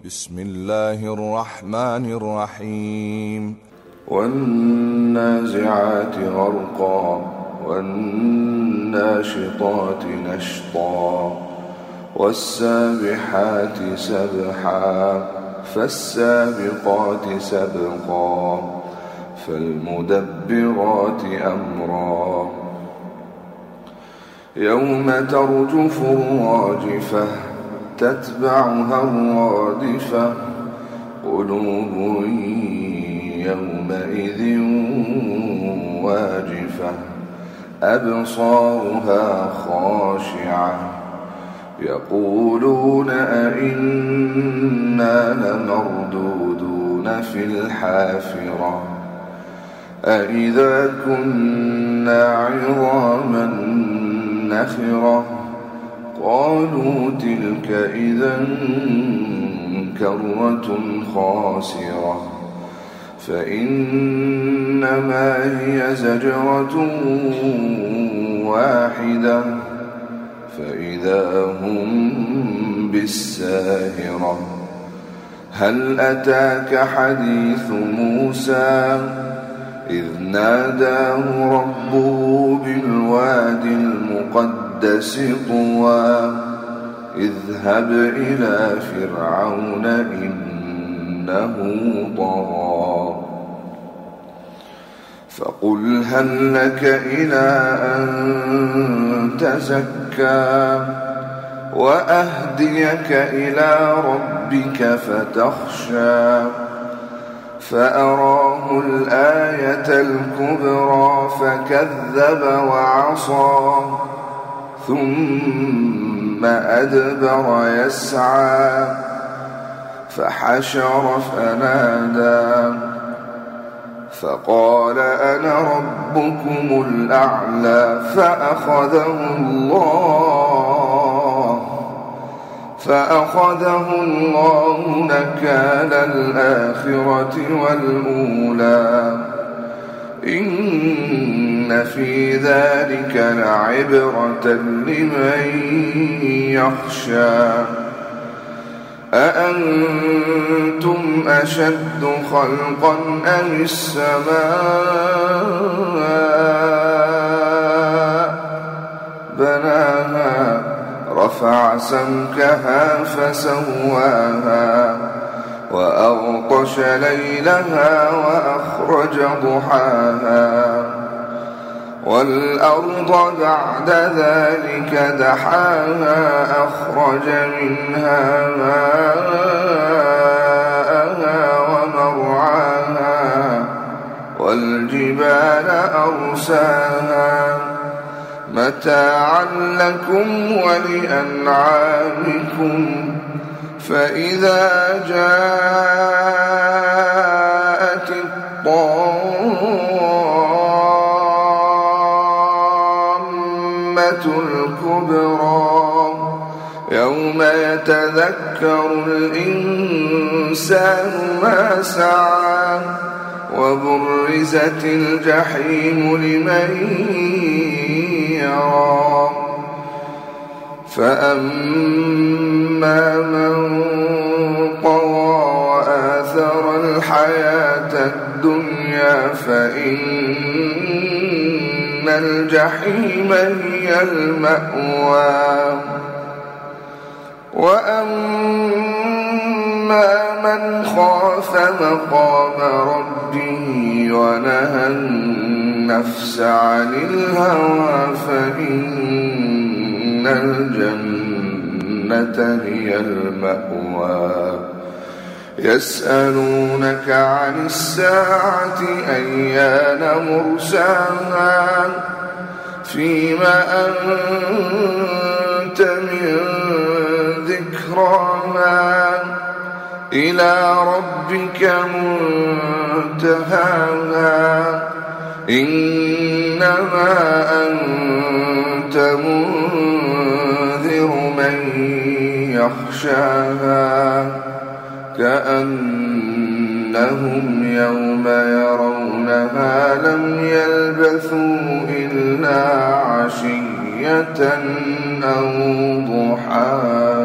بسم الله الرحمن الرحيم. والنازعات غرقا والناشطات نشطا والسابحات سبحا فالسابقات سبقا فالمدبرات أمرا يوم ترجف الراجفة تتبعها الرادفة قلوب يومئذ واجفة أبصارها خاشعة يقولون أئنا لمردودون في الحافرة أئذا كنا عظاما نخرة قالوا تلك إذا كرة خاسرة فإنما هي زجرة واحدة فإذا هم بالساهرة هل أتاك حديث موسى إذ ناداه ربه بالوادي المقدس طوى اذهب إلى فرعون إنه طغى فقل هل لك إلى أن تزكى وأهديك إلى ربك فتخشى فأراه الآية الكبرى فكذب وعصى ثم أدبر يسعى فحشر فنادى فقال أنا ربكم الأعلى فأخذه الله نكال الآخرة والأولى إن في ذلك لعبرة لمن يخشى أأنتم أشد خلقا أم السماء بناها رفع سمكها فسواها وأغطش ليلها وأخرج ضحاها والأرض بعد ذلك دحاها أخرج منها ماءها ومرعاها والجبال أرساها متاعا لكم ولأنعامكم فإذا جاءت الطامة الكبرى يوم يتذكر الإنسان ما سعى وبرزت الجحيم لمن يرى فأما من طغى وآثر الحياة الدنيا فإن الجحيم هي المأوى وأما من خاف مقام ربه ونهى النفس عن الهوى فإن الجنة هي المأوى يسألونك عن الساعة أيان مرساها فيما أنت من ذكراها إلى ربك منتهاها إنما أنت منذر من يخشاها كأنهم يوم يرونها لم يلبثوا إلا عشية أو ضحاها.